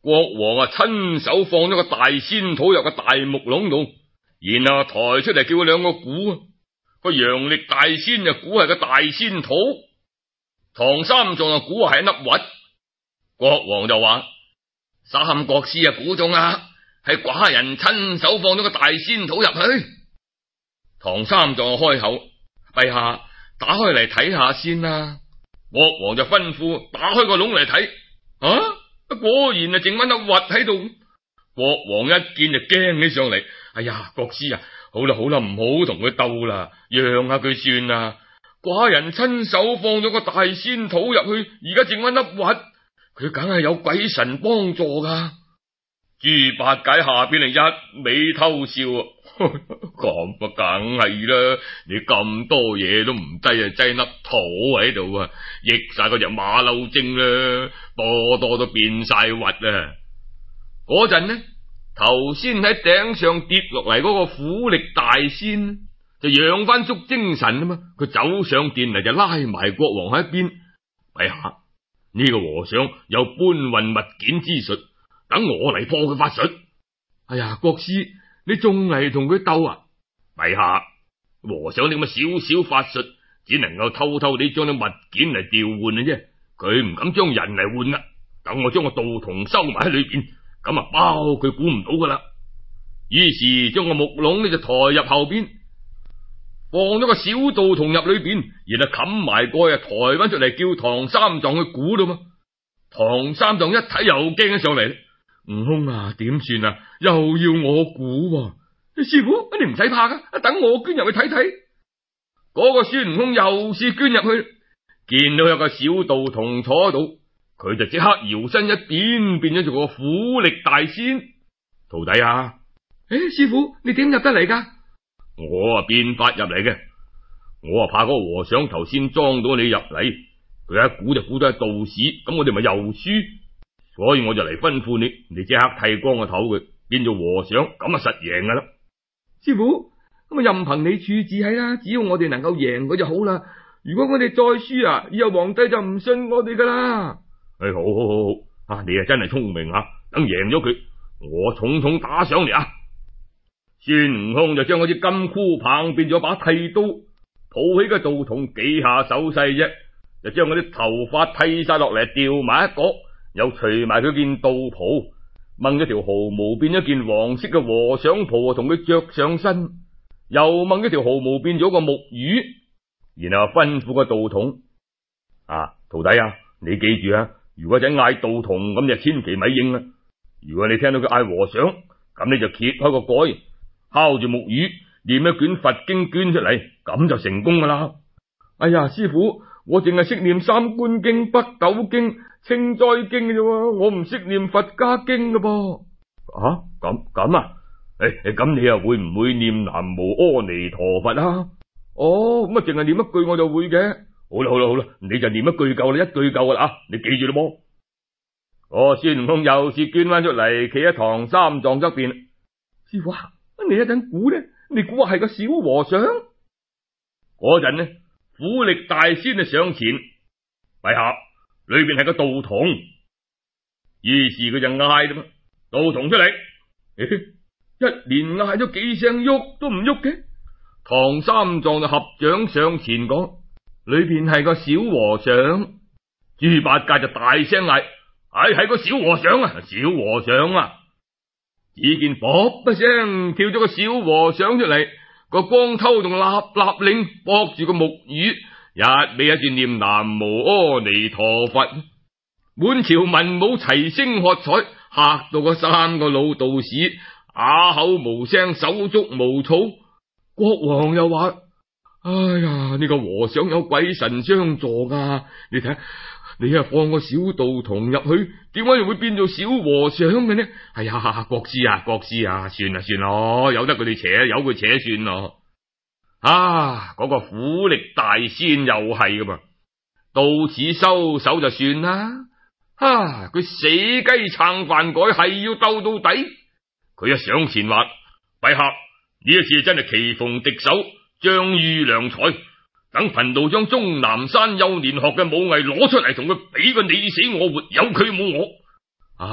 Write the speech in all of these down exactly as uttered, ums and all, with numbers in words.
國王啊親手放咗個大仙土入個大木籠度，然後抬出嚟叫佢兩個估啊，個陽曆大仙就估係個大仙土，唐三藏啊估係一粒核。國王就話：三國師啊估中啊，係寡人親手放咗個大仙土入去。唐三藏開口：陛下，打開嚟睇下先啦。國王就吩咐打開個籠嚟睇，啊，果然啊剩翻粒核喺度。國王一見就驚起上嚟，哎呀，國師啊，好啦好啦，唔好同佢鬥啦，讓下佢算啦。寡人親手放咗個大仙土入去，而家剩翻粒核，佢梗係有鬼神幫助噶。豬八戒下邊係一味偷笑啊！咁啊，梗係啦！你咁多嘢都唔低啊，擠粒土喺度啊，益晒嗰隻馬騮精啦，多多都變晒核啊！嗰陣呢，頭先喺頂上跌落嚟嗰個虎力大仙就養翻足精神啊嘛，佢走上殿嚟就拉埋國王喺一邊，陛下，呢個和尚有搬運物件之術，等我嚟破佢法術。哎呀，國師，你仲嚟同佢鬥啊？陛下，和尚你咁少少法術，只能夠偷偷地將啲物件嚟調換嘅啫，佢唔敢將人嚟換啦。等我將個道童收埋喺裏邊，咁啊包佢估唔到噶啦。於是將個木籠呢就抬入後邊，放咗個小道童入裏邊，然後冚埋蓋啊，抬翻出嚟叫唐三藏去估啦嘛。唐三藏一睇又驚咗上嚟，悟空啊，點算啊？又要我估啊？師傅，你唔使怕噶，等我捐入去睇睇。嗰個孫悟空又試捐入去，見到有個小道童坐喺度，佢就即刻搖身一變，變咗做個虎力大仙。徒弟啊，誒，師傅，你點入得嚟噶？我啊變法入嚟嘅，我啊怕嗰個和尚頭先裝到你入嚟，佢一估就估到係道士，咁我哋咪又輸，所以我就嚟吩咐你，你即刻剃光個頭佢，變做和尚，咁啊實贏噶啦。師傅，咁啊任憑你處置係啦，只要我哋能夠贏佢就好啦。如果我哋再輸啊，以後皇帝就唔信我哋噶啦。誒、哎，好好好好，啊，你啊真係聰明啊，等贏咗佢，我重重打上嚟啊！孫悟空就將嗰支金箍棒變咗把剃刀，抱起個道童幾下手勢啫，就將嗰啲頭髮剃晒落嚟，掉埋一角，又除埋佢件道袍，掹咗條毫毛變咗件黃色嘅和尚袍同佢着上身，又掹咗條毫毛變咗個木魚，然後吩咐個道童：啊，徒弟啊，你記住啊，如果仔嗌道童咁就千祈咪應啊。如果你聽到佢嗌和尚，咁你就揭開個蓋，敲住木魚，念一卷佛經捐出嚟，咁就成功噶啦。哎呀，師傅，我淨係識念三觀經、北斗經、清齋經嘅啫，我唔識念佛家經噶噃。啊，咁咁啊？誒誒，咁你又會唔會念南無阿彌陀佛啊？哦，咁啊，淨係念一句我就會嘅。好啦好啦好啦，你就念一句夠啦，一句夠啦啊！你記住啦噃。哦，孫悟空又是捐翻出嚟，企喺唐三藏側邊。師傅啊，你一陣估呢？你估係個小和尚？嗰陣呢，虎力大仙就上前，陛下，裏邊係個道童。於是佢就嗌啦嘛，道童出嚟。一連嗌咗幾聲，喐都唔喐嘅。唐三藏就合掌上前講：裏邊係個小和尚。豬八戒就大聲嗌：唉，係個小和尚啊，小和尚啊！只見卜一聲跳咗個小和尚出嚟，個光頭同立立令駁住個木魚，一味喺度念南無阿彌陀佛，滿朝文武齊聲喝彩，嚇到個三個老道士啞口無聲，手足無措。國王又話：哎呀，呢個和尚有鬼神相助噶，你睇。你啊放個小道童入去，點解又會變做小和尚嘅呢？哎呀，國師啊，國師啊，算啦算啦，由得佢哋扯，由佢扯算咯。啊，嗰個虎力大仙又係噶嘛，到此收手就算啦。啊，佢死雞撐飯蓋，係要鬥到底。佢一上前話：陛下，呢一次真係棋逢敵手，將遇良才。等貧道將終南山幼年學嘅武藝攞出嚟，同佢比個你死我活，有佢冇我。啊，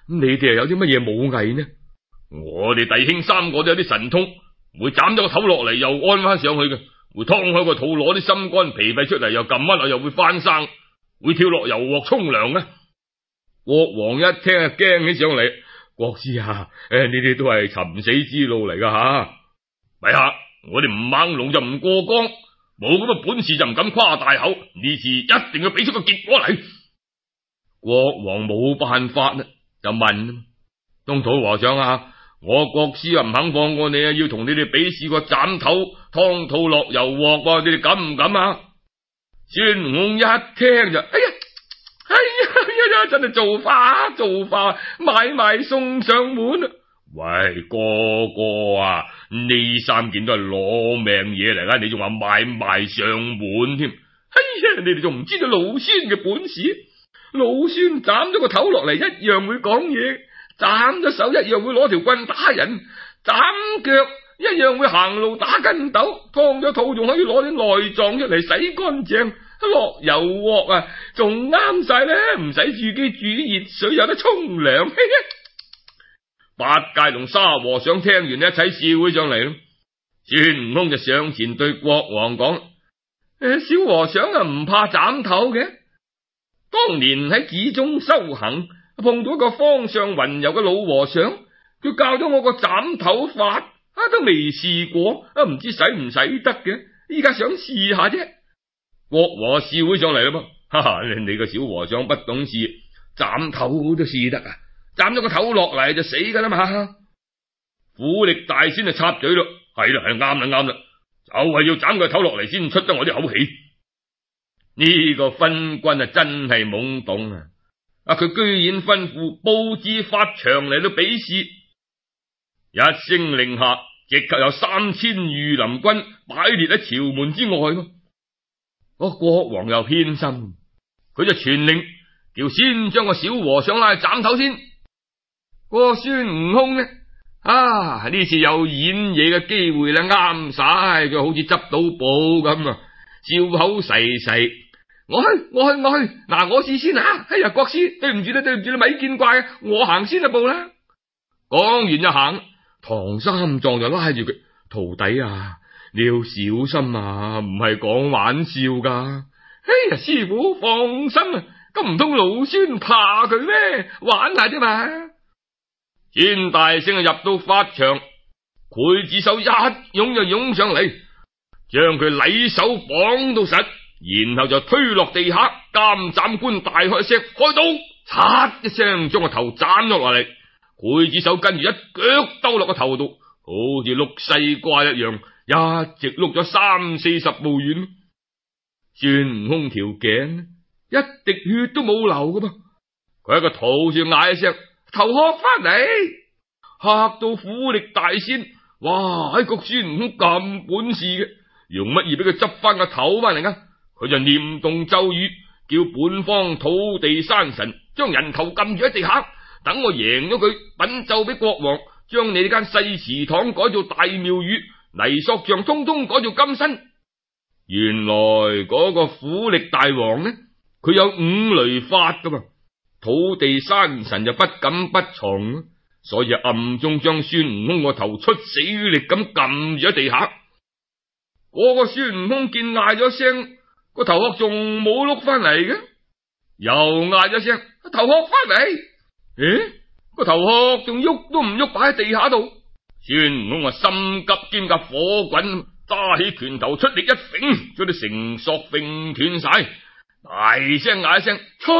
咁你哋又有啲乜嘢武藝呢？我哋弟兄三個都有啲神通，會斬咗個頭落嚟又安翻上去嘅，會劏開個肚攞啲心肝脾肺出嚟又撳一下又會翻生，會跳落油鑊沖涼啊！國王一聽啊驚起上嚟，國師啊，誒呢啲都係尋死之路嚟噶吓，咪下我哋唔猛龍就唔過江，冇咁嘅本事就唔敢誇大口，呢次一定要俾出個結果嚟。國王冇辦法啦，就問東土和尚啊，我國師啊唔肯放過你啊，要同你哋比試個斬頭湯肚落油鑊啊，你哋敢唔敢啊？孫悟空一聽就哎呀哎呀哎呀，真係造化造化，買賣送上門啊！喂，哥哥啊，呢三件都係攞命嘢嚟噶，你仲話買賣上門添？哎呀，你哋仲唔知道老孫嘅本事？老孫斬咗個頭落嚟一樣會講嘢，斬咗手一樣會攞條棍打人，斬腳一樣會行路打筋斗，劏咗肚仲可以攞啲內臟出嚟洗乾淨，落油鑊啊，仲啱晒咧，唔使自己煮熱水有得沖涼。八戒同沙和尚聽完一齊笑起上嚟咯。孫悟空就上前對國王講：誒，小和尚啊，唔怕斬頭嘅。當年喺寺中修行，碰到一個方上雲遊嘅老和尚，佢教咗我個斬頭法，啊都未試過，啊唔知使唔使得嘅，依家想試下啫。國王笑起上嚟啦噃，哈哈，你個小和尚不懂事，斬頭都試得啊，斬咗個頭落嚟就死噶啦嘛。虎力大仙就插嘴咯，係啦係啱啦啱啦，就係要斬個頭落嚟先出得我啲口氣。呢個昏君啊，真係懵懂啊！啊，佢居然吩咐布置法場嚟到比試，一聲令下，即刻有三千御林軍擺列喺朝門之外咯。個國王又偏心，佢就傳令叫先將個小和尚拉去斬頭先。個孫悟空呢？啊，呢次有演嘢嘅機會啦，啱晒，佢好似執到寶咁啊！笑口噬噬，我去我去我去，嗱我試先啊！哎呀，國師對唔住啦對唔住啦，咪見怪啊，我行先一步啦。講完就行，唐三藏就拉住佢，徒弟啊，你要小心啊，唔係講玩笑噶。哎呀，師傅放心啊，咁唔通老孫怕佢咩？玩下啫嘛。孫大聖啊入到法場，劊子手一湧就湧上嚟，將佢禮手綁到實，然後就推落地下。監斬官大喝一聲：開刀！嚓一聲將個頭斬咗落嚟。劊子手跟住一腳兜落個頭度，好似碌西瓜一樣，一直碌咗三四十步遠。孫悟空條頸一滴血都冇流噶噃，佢喺個肚上嗌一聲：頭殼翻嚟！嚇到虎力大仙，哇！喺個孫悟空咁本事嘅，用乜嘢俾佢執翻個頭翻嚟啊？佢就念動咒語，叫本方土地山神將人頭撳住喺地下，等我贏咗佢，稟奏俾國王，將你呢間細祠堂改做大廟宇，泥塑像通通改做金身。原來嗰個虎力大王呢，佢有五雷法噶嘛，土地山神就不敢不從，所以暗中將孫悟空個頭出死力咁撳住喺地下。嗰個孫悟空見嗌咗聲，個頭殼仲冇碌翻嚟嘅，又嗌咗聲頭殼翻嚟，誒，個頭殼仲喐都唔喐，擺喺地下度。孫悟空啊心急兼夾火滾，揸起拳頭出力一揈，將啲繩索揈斷晒，大聲嗌一聲出，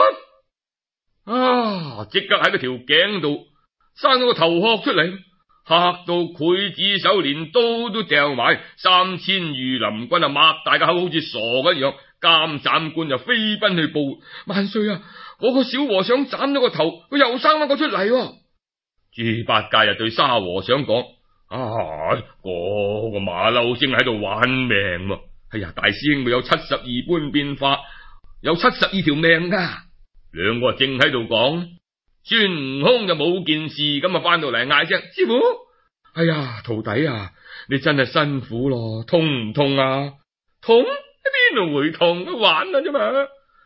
啊！即刻喺個條頸度生咗個頭殼出嚟，嚇到劊子手連刀都掉埋，三千御林軍啊擘大個口好似傻咁樣，監斬官就飛奔去報：萬歲啊！嗰個小和尚斬咗個頭，佢又生翻個出嚟。豬八戒又對沙和尚講：啊，嗰個馬騮精喺度玩命。哎呀，大師兄會有七十二般變化，有七十二條命噶。兩個正喺度講，孫悟空就冇件事咁啊，翻到嚟嗌聲：師傅，哎呀，徒弟啊，你真係辛苦咯，痛唔痛啊？痛？邊度會痛？玩啊啫嘛！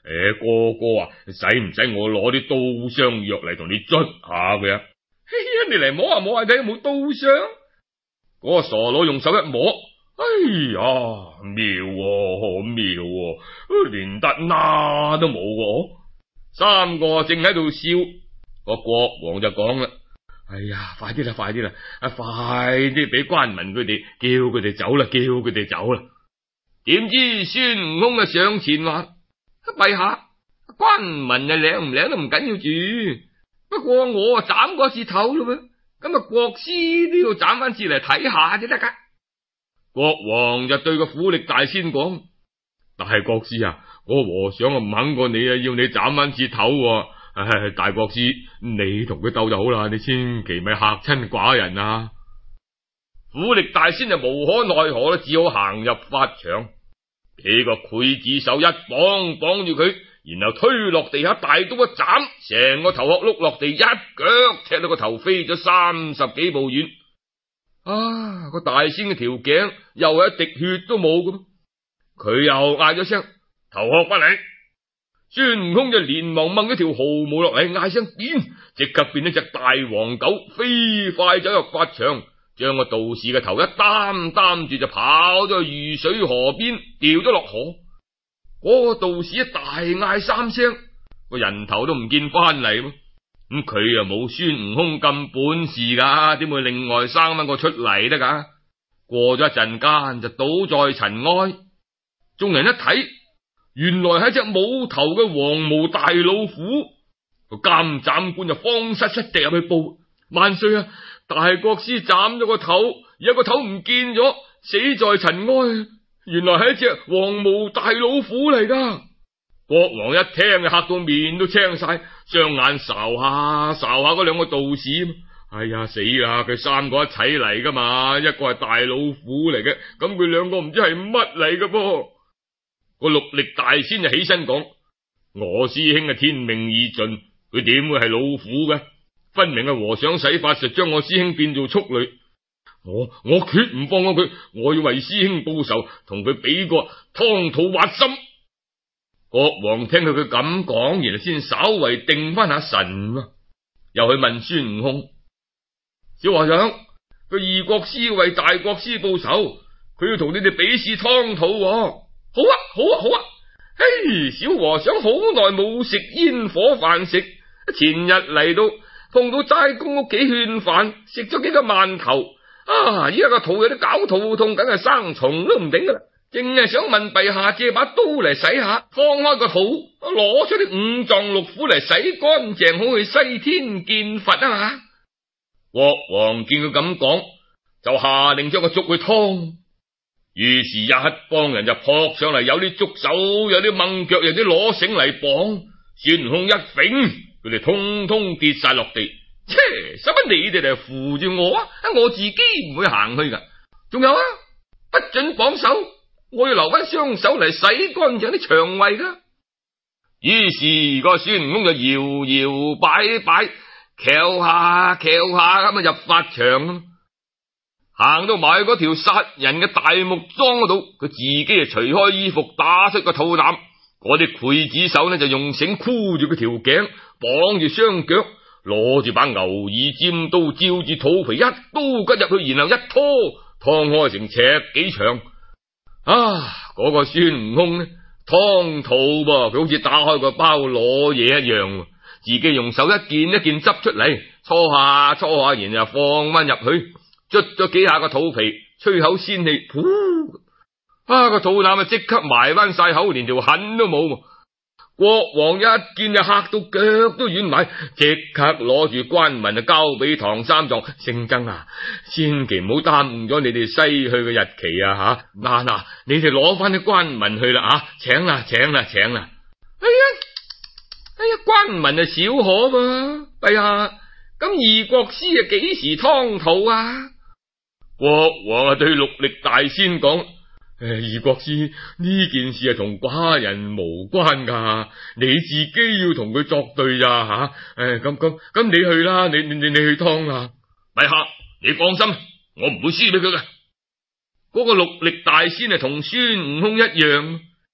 誒，哥哥啊，使唔使我攞啲刀傷藥嚟同你捽下佢啊？哎呀，你嚟摸下摸下睇有冇刀傷？嗰個傻佬用手一摸，哎呀，妙喎，妙喎，連得那都冇喎。三個正喺度笑，個國王就講啦：哎呀，快啲啦，快啲啦，啊，快啲俾關民佢哋，叫佢哋走啦，叫佢哋走啦。點知孫悟空就上前話：陛下，關民啊，領唔領都唔緊要住，不過我啊斬過次頭啦噃，咁啊國師都要斬翻次嚟睇下先得噶。國王就對個苦力大仙講：大國師啊，我和尚啊唔肯過你啊，要你斬翻次頭喎。唉，大國師，你同佢鬥就好啦，你千祈咪嚇親寡人啊！苦力大仙就無可奈何啦，只好行入法場，俾個劊子手一綁綁住佢，然後推落地下，大刀一斬，成個頭殼碌落地，一腳踢到個頭飛咗三十幾步遠。啊！個大仙嘅條頸又係一滴血都冇咁，佢又嗌咗聲頭殼翻嚟。孫悟空就連忙掹咗條毫毛落嚟，嗌聲變，即刻變咗隻大黃狗，飛快走入法場，將個道士嘅頭一擔擔住就跑咗去御水河邊，掉咗落河。嗰個道士一大嗌三聲，個人頭都唔見翻嚟。咁佢又冇孫悟空咁本事噶，點會另外生翻個出嚟得噶？過咗一陣間就倒在塵埃，眾人一睇，原來係隻冇頭嘅黃毛大老虎。個監斬官就慌失失地入去報：萬歲啊！大國師斬咗個頭，而家個頭唔見咗，死在塵埃。原來係一隻黃毛大老虎嚟噶。國王一聽就嚇到面都青晒，雙眼睄下睄下嗰兩個道士。哎呀，死啦！佢三個一齊嚟噶嘛，一個係大老虎嚟嘅，咁佢兩個唔知係乜嚟嘅噃。個六力大仙就起身講：我師兄嘅天命已盡，佢點會係老虎嘅？分明係和尚使法術將我師兄變做畜類，我我決唔放過佢，我要為師兄報仇，同佢比個湯土挖心。國王聽到佢咁講，然後先稍為定翻下神，又去問孫悟空：小和尚，個二國師為大國師報仇，佢要同你哋比試湯土。好啊，好啊，好啊！嘿，小和尚好耐冇食煙火飯食，前日嚟到碰到齋公屋企勸飯，食咗幾個饅頭啊！依家個肚有啲搞肚痛，梗係生蟲都唔頂噶啦。淨係想問陛下借把刀嚟洗下，劏開個肚，攞出啲五臟六腑嚟洗乾淨，好去西天見佛啊嘛！國王見佢咁講，就下令將個粥去劏。於是，一幫人就撲上嚟，有啲捉手，有啲掹腳，有啲攞繩嚟綁。孫悟空一揈，佢哋通通跌晒落地。切，使乜你哋嚟扶住我啊？我自己唔會行去噶。仲有啊，不准綁手，我要留翻雙手嚟洗乾淨啲腸胃噶。於是個孫悟空就搖搖擺擺，翹下翹下咁啊入法場。行到埋嗰條殺人嘅大木樁嗰度，佢自己就除開衣服，打出個肚腩。嗰啲劊子手呢就用繩箍住佢條頸，綁住雙腳，攞住把牛耳尖刀，照住肚皮一刀拮入去，然後一拖，劏開成尺幾長。啊！嗰、那個孫悟空呢，劏肚噃，佢好似打開個包攞嘢一樣，自己用手一件一件執出嚟，搓下搓下，然後放翻入去。捽咗幾下個肚皮，吹口仙氣，噗！啊，個肚腩啊即刻埋翻晒口，連條痕都冇。國王一見就嚇到腳都軟埋，即刻攞住關民啊交俾唐三藏：聖僧啊，千祈唔好耽誤咗你哋西去嘅日期啊吓！嗱嗱，你哋攞翻啲關民去啦啊！請啦，請啦，請啦！哎呀，哎呀，關民啊少可噃，陛下，咁二國師啊幾時湯土啊？國王啊對六力大仙講：誒，二國師，呢件事係同寡人無關噶，你自己要同佢作對咋吓？誒，咁咁咁，你去啦，你你你你去湯啦。陛下，你放心，我唔會輸俾佢嘅。嗰個六力大仙啊，同孫悟空一樣，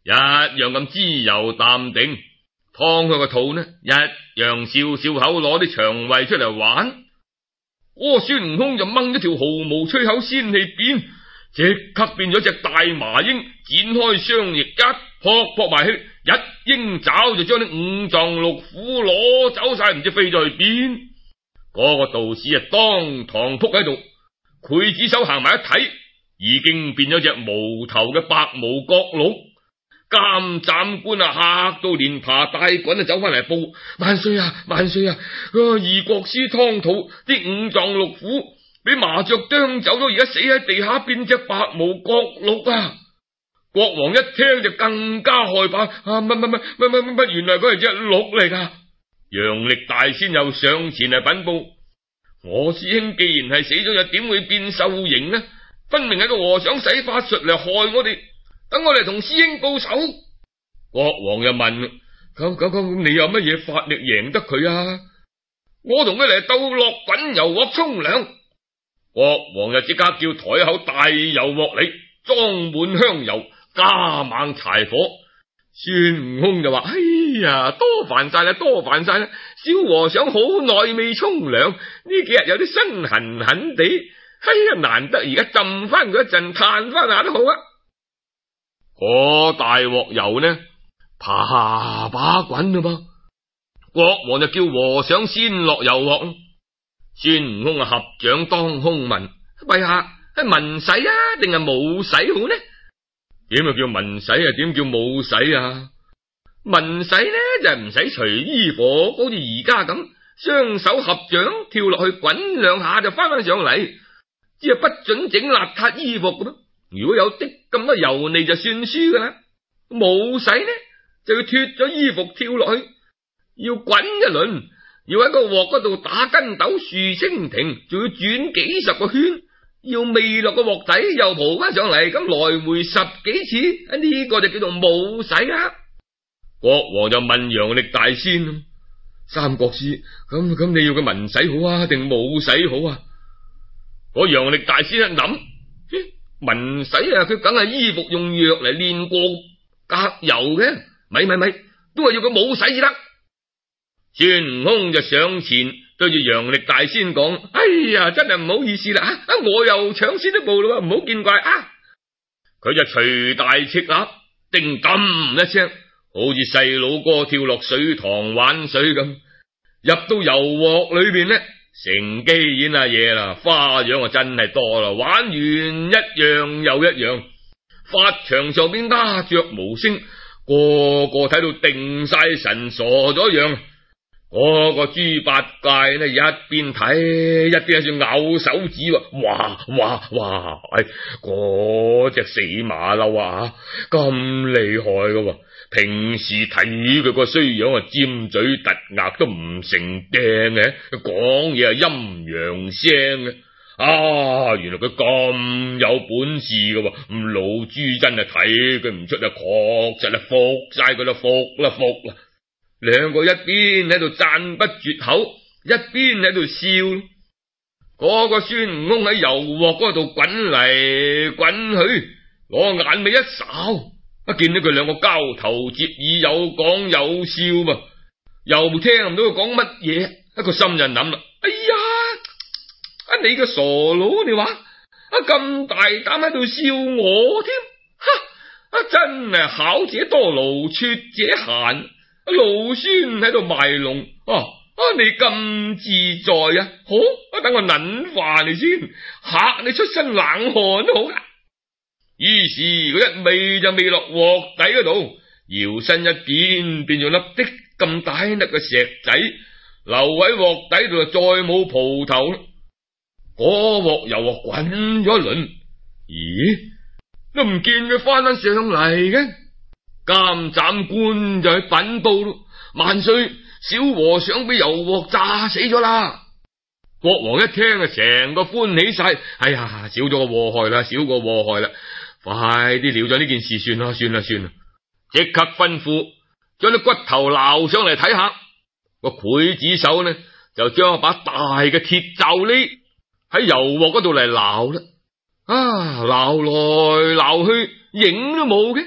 一樣咁自由淡定，劏佢個肚呢，一樣笑笑口攞啲腸胃出嚟玩。嗰個孫悟空就掹咗條毫無吹口仙氣鞭，即刻變咗隻大麻鷹，展開雙翼一撲撲埋去，一鷹爪就將啲五臟六腑攞走晒，唔知飛咗去邊。嗰、那個道士啊，當堂撲喺度，劊子手行埋一睇，已經變咗隻無頭嘅白毛角鹿。監斬官啊，嚇到連爬帶滾啊，走翻嚟報：萬歲啊，萬歲啊！二國師湯肚啲五臟六腑俾麻雀啄走咗，而家死喺地下，變隻白毛角鹿啊！國王一聽就更加害怕，啊乜乜乜乜乜乜，原來佢係隻鹿嚟噶！楊力大仙又上前嚟稟報：我師兄既然係死咗，又點會變獸形呢？分明係個和尚使法術嚟害我哋。等我嚟同師兄報仇。國王又問：咁咁咁，你有乜嘢法力贏得佢啊？我同佢嚟鬥落滾油鑊沖涼。國王就即刻叫台口大油鑊嚟，裝滿香油，加猛柴火。孫悟空就話：哎呀，多煩晒啦，多煩晒啦！小和尚好耐未沖涼，呢幾日有啲身痕痕地，哎呀，難得而家浸翻佢一陣，嘆翻下都好啊！嗰大鑊油呢，啪把滾啦噃。國王就叫和尚先落油鑊。孫悟空啊，合掌當空問：陛下係文洗啊，定係武洗好呢？點啊叫文洗啊？點叫武洗啊？文洗呢就係唔使除衣服，好似而家咁，雙手合掌跳落去滾兩下就翻返上嚟，只係不准整邋遢衣服咁。如果有啲咁多油膩就算輸噶啦。武洗呢就要脫咗衣服跳落去，要滾一輪，要喺個鑊嗰度打筋斗豎蜻蜓，仲要轉幾十個圈，要未落個鑊底又蒲翻上嚟，咁來回十幾次，呢、這個就叫做武洗啦。國王就問楊力大仙：三國師，咁咁你要個文洗好啊，定武洗好啊？嗰楊力大仙一諗。文洗啊，佢梗係衣服用藥嚟煉過隔油嘅，咪咪咪，都係要佢武洗至得。孫悟空就上前對住楊力大仙講：哎呀，真係唔好意思啦，啊，我又搶先一步啦，唔好見怪啊！佢就隨大赤鴨，叮噹一聲，好似細佬哥跳落水塘玩水咁，入到油鑊裏邊呢。乘機演下嘢啦，花樣啊真係多啦，玩完一樣又一樣，法場上邊鴉雀無聲，個個睇到定晒神，傻咗樣。嗰、那個豬八戒呢，一邊睇一邊喺度咬手指，哇哇哇！哎，嗰隻死馬騮啊，咁厲害噶！平時睇佢個衰樣啊，尖嘴突額都唔成掟嘅，講嘢係陰陽聲嘅。啊，原來佢咁有本事噶，咁老豬真係睇佢唔出啊，確實係服晒佢啦，服啦服啦。兩個一邊喺度讚不絕口，一邊喺度笑。嗰、那個孫悟空喺油鑊嗰度滾嚟滾去，攞眼尾一睄，一見到佢兩個交頭接耳，有講有笑嘛，又聽唔到佢講乜嘢，一個心就諗啦：哎呀，啊你個傻佬，你話啊咁大膽喺度笑我添，哈！啊真係巧者多勞，拙者閒。老孫喺度賣弄，啊啊你咁自在啊，好，啊等我捻化你先，吓你出身冷汗都好噶。於是佢一味就未落鑊底嗰度，搖身一變，變咗粒的咁大粒嘅石仔，留喺鑊底度就再冇蒲頭啦。嗰鑊油啊滾咗一輪，咦，都唔見佢翻返上嚟嘅。監斬官就去稟報咯：萬歲，小和尚俾油鑊炸死咗啦！國王一聽啊，成個歡喜晒，哎呀，少咗個禍害啦，少個禍害啦，快啲了咗呢件事算啦，算啦，算啦！即刻吩咐將啲骨頭撈上嚟睇下。個劊子手呢就將一把大嘅鐵罩呢喺油鑊嗰度嚟撈啦，啊，撈來撈去影都冇嘅。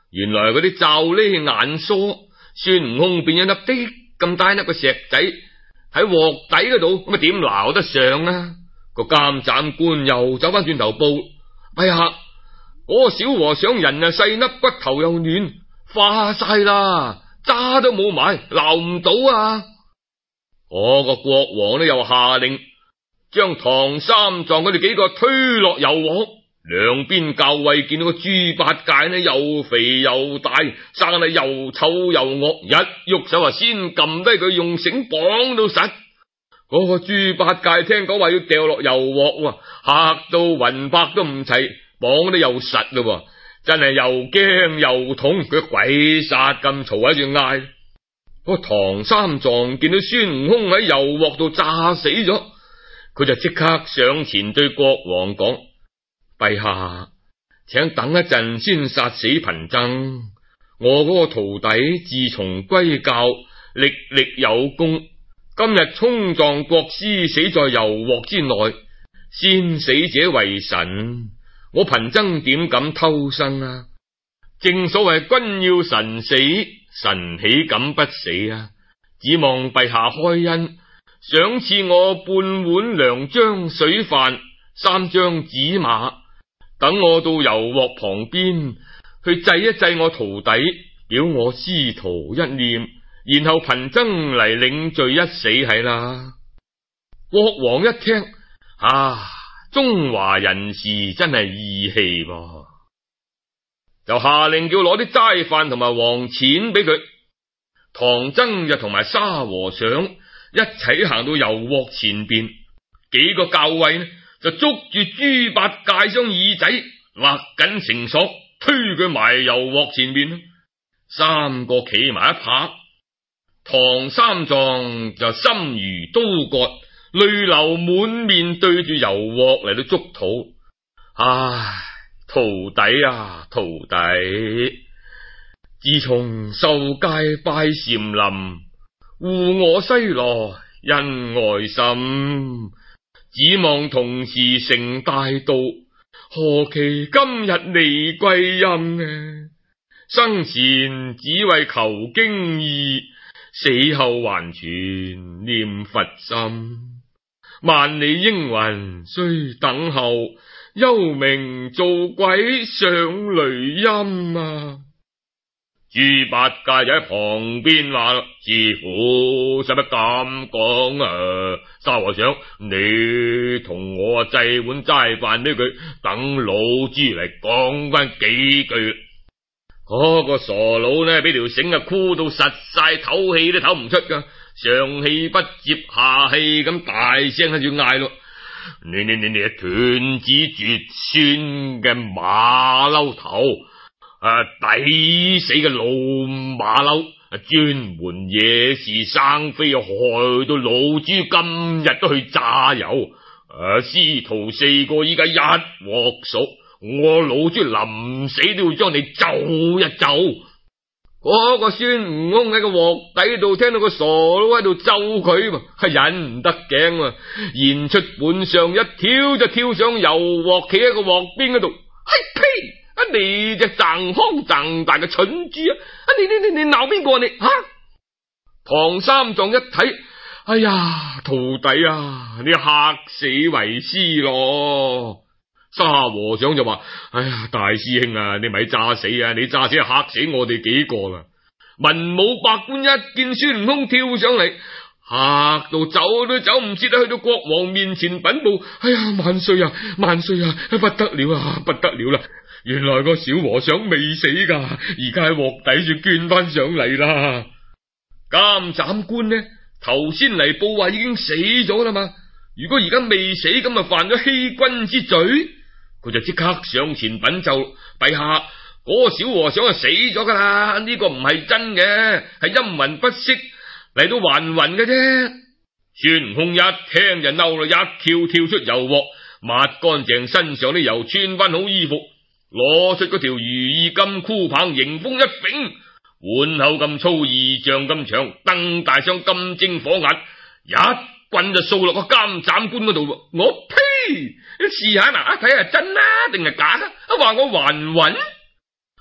原來嗰啲罩喱眼梳，孫悟空變咗粒的咁大粒個石仔喺鑊底嗰度，咁啊點撈得上啊？個監斬官又走翻轉頭報，哎呀，嗰個小和尚人啊細粒，骨頭又嫩，化晒啦，渣都冇埋，撈唔到啊！嗰個國王呢又下令將唐三藏佢哋幾個推落油鑊，兩邊校尉見到個豬八戒呢又肥又大，生得又臭又惡，一喐手啊先撳低佢，用繩綁到實。嗰個豬八戒聽講話要掉落油鑊，嚇到魂魄都唔齊，綁得又實咯，真係又驚又痛，佢鬼殺咁嘈喺度嗌。嗰個唐三藏見到孫悟空喺油鑊度炸死咗，佢就即刻上前對國王講：陛下，請等一陣先殺死貧僧。我嗰個徒弟自從歸教，歷歷有功。今日衝撞國師，死在油鑊之內，先死者為神，我貧僧點敢偷生啊？正所謂君要神死，神豈敢不死啊？只望陛下開恩，賞賜我半碗糧漿水飯，三張紙馬，等我到油鑊旁邊去祭一祭我徒弟，表我師徒一念。然後貧僧嚟領罪一死係啦。國王一聽，啊，中華人士真係義氣噃，就下令叫攞啲齋飯同埋黃錢俾佢。唐僧就同埋沙和尚一齊行到油鑊前邊，幾個校尉呢就捉住豬八戒雙耳仔，勒緊繩索，推佢埋油鑊前邊。三個企埋一拍。唐三藏就心如刀割，淚流滿面，對住油鑊嚟到捉肚。唉，徒弟啊，徒弟，自從受戒拜禪林，護我西來恩愛心，指望同時成大道，何期今日離歸陰啊？生前只為求經義，死後還存念佛心，萬里英雲須等候，幽冥做鬼上雷音啊！豬八戒就喺旁邊話啦：師父使乜咁講啊？沙和尚，你同我祭碗齋飯俾佢，等老豬嚟講翻幾句。嗰個傻佬呢，俾條繩啊箍到實晒，唞氣都唞唔出噶，上氣不接下氣咁大聲喺度嗌咯：你你你你斷子絕孫嘅馬騮頭，啊抵死嘅老馬騮，專門惹是生非，害到老豬今日都去炸油。啊，師徒四個依家一鑊熟。我老豬臨死都要將你咒一咒。嗰個孫悟空喺個鑊底度聽到個傻佬喺度咒佢，係忍唔得頸，現出本相，一跳就跳上油鑊，企喺個鑊邊嗰度。嘿呸！啊你隻掙康掙大嘅蠢豬啊！啊你你你你鬧邊個你吓？唐三藏一睇，哎呀，徒弟啊，你嚇死為師咯！沙和尚就話：哎呀，大師兄啊，你咪炸死啊！你炸死嚇死我哋幾個啦！文武百官一見孫悟空跳上嚟，嚇到走都走唔切，去到國王面前稟報：哎呀，萬歲啊，萬歲啊，不得了啊，不得了啦！原來個小和尚未死噶，而家喺鑊底就捐翻上嚟啦。監斬官呢，頭先嚟報話已經死咗啦嘛，如果而家未死，咁啊犯咗欺君之罪。佢就即刻上前稟奏：陛下，嗰個小和尚啊死咗噶啦，呢個唔係真嘅，係陰魂不息嚟到還魂嘅啫。孫悟空一聽就嬲啦，一跳跳出油鑊，抹乾淨身上啲油，穿翻好衣服，攞出嗰條如意金箍棒，迎風一揈，碗口咁粗，二丈咁長，瞪大雙金睛火眼，一棍就掃落個監斬官嗰度。我呸！你試下嗱，睇下真啦定係假啦？話我還魂。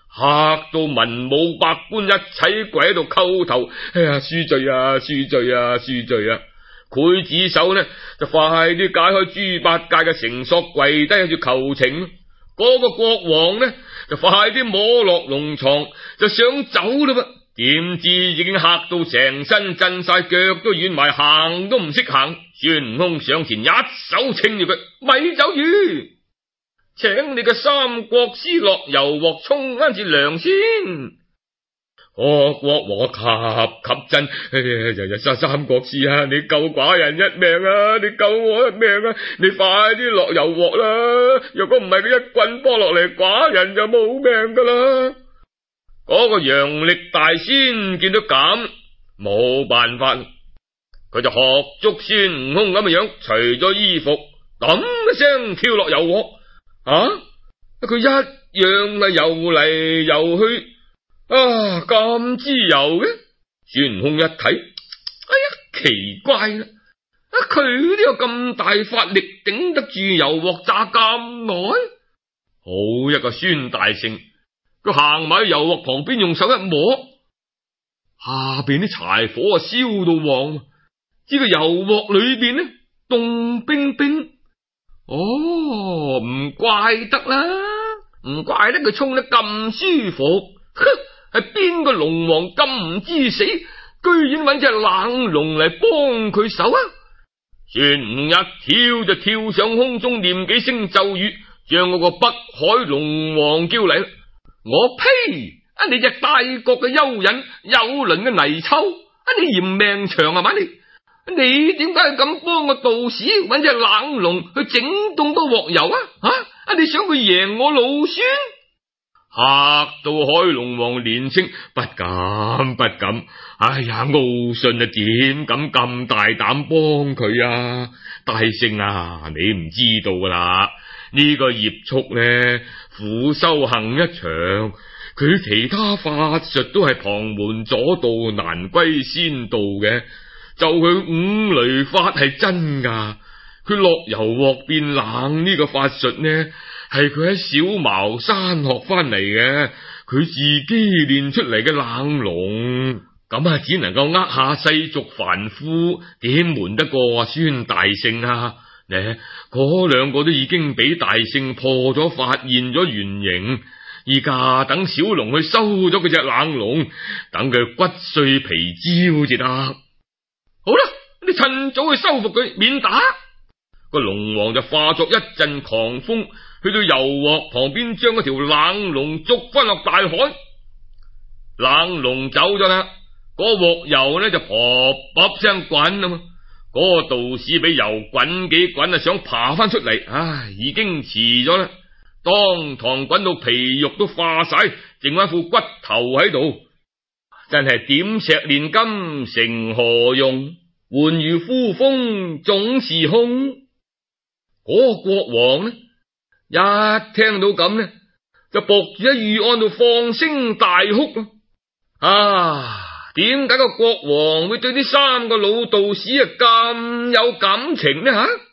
嚇到文武百官一齊跪喺度叩頭。哎呀，恕罪啊，恕罪啊，恕罪啊！劊子手呢就快啲解開豬八戒嘅繩索，跪低喺度求情。嗰個國王呢就快啲摸落龍床，就想走啦噃。點知已經嚇到成身震晒，腳都軟埋，行都唔識行。孫悟空上前一手稱住佢：咪走住，請你嘅三國師落油鑊沖翻次涼先。我國王吸吸震，哎呀呀呀！三國師啊，你救寡人一命啊，你救我一命啊，你快啲落油鑊啦！若果唔係佢一棍波落嚟，寡人就冇命噶啦。嗰個楊力大仙見到咁，冇辦法，佢就學足孫悟空咁嘅樣，除咗衣服，揼一聲跳落油鑊。啊！佢一樣係游嚟游去，啊咁之油嘅。孫悟空一睇，哎呀，奇怪啦！啊，佢都有咁大法力，頂得住油鑊炸咁耐。好一個孫大聖！佢行埋去油鑊旁邊，用手一摸，下邊啲柴火啊燒到旺，知個油鑊裏邊呢凍冰冰。哦，唔怪得啦，唔怪得佢沖得咁舒服。哼，係邊個龍王咁唔知死，居然揾隻冷龍嚟幫佢手啊！孫悟一跳就跳上空中，念幾聲咒語，將嗰個北海龍王叫嚟。我呸！啊，你隻大國嘅蚯蚓，有輪嘅泥鰍，啊，你嫌命長係嘛你？你點解咁幫個道士揾隻冷龍去整凍多鑊油啊？啊！啊，你想佢贏我老孫？嚇到海龍王連稱不敢不敢。哎呀，敖信啊，點敢咁大膽幫佢啊？大聖啊，你唔知道噶啦，呢個葉速呢苦修行一場，佢其他法術都係旁門左道，難歸仙道嘅。就佢五雷法係真噶，佢落油鑊變冷呢個法術呢，係佢喺小茅山學翻嚟嘅，佢自己練出嚟嘅冷龍，咁啊只能夠呃下世俗凡夫，點瞞得過孫大聖啊？呢嗰兩個都已經俾大聖破咗，發現咗原形，依家等小龍去收咗佢隻冷龍，等佢骨碎皮焦至得。好啦，你趁早去收復佢，免打。個龍王就化作一陣狂風，去到油鑊旁邊，將嗰條冷龍捉翻落大海。冷龍走咗啦，嗰鑊油呢就噗噗聲滾啊嘛。嗰個道士俾油滾幾滾啊，想爬翻出嚟，唉，已經遲咗啦。當堂滾到皮肉都化晒，剩翻副骨頭喺度。真係點石煉金成何用？緩如呼風總是空。嗰個國王呢，一聽到咁呢，就伏住喺御案度放聲大哭啊！點解個國王會對呢三個老道士啊咁有感情呢吓？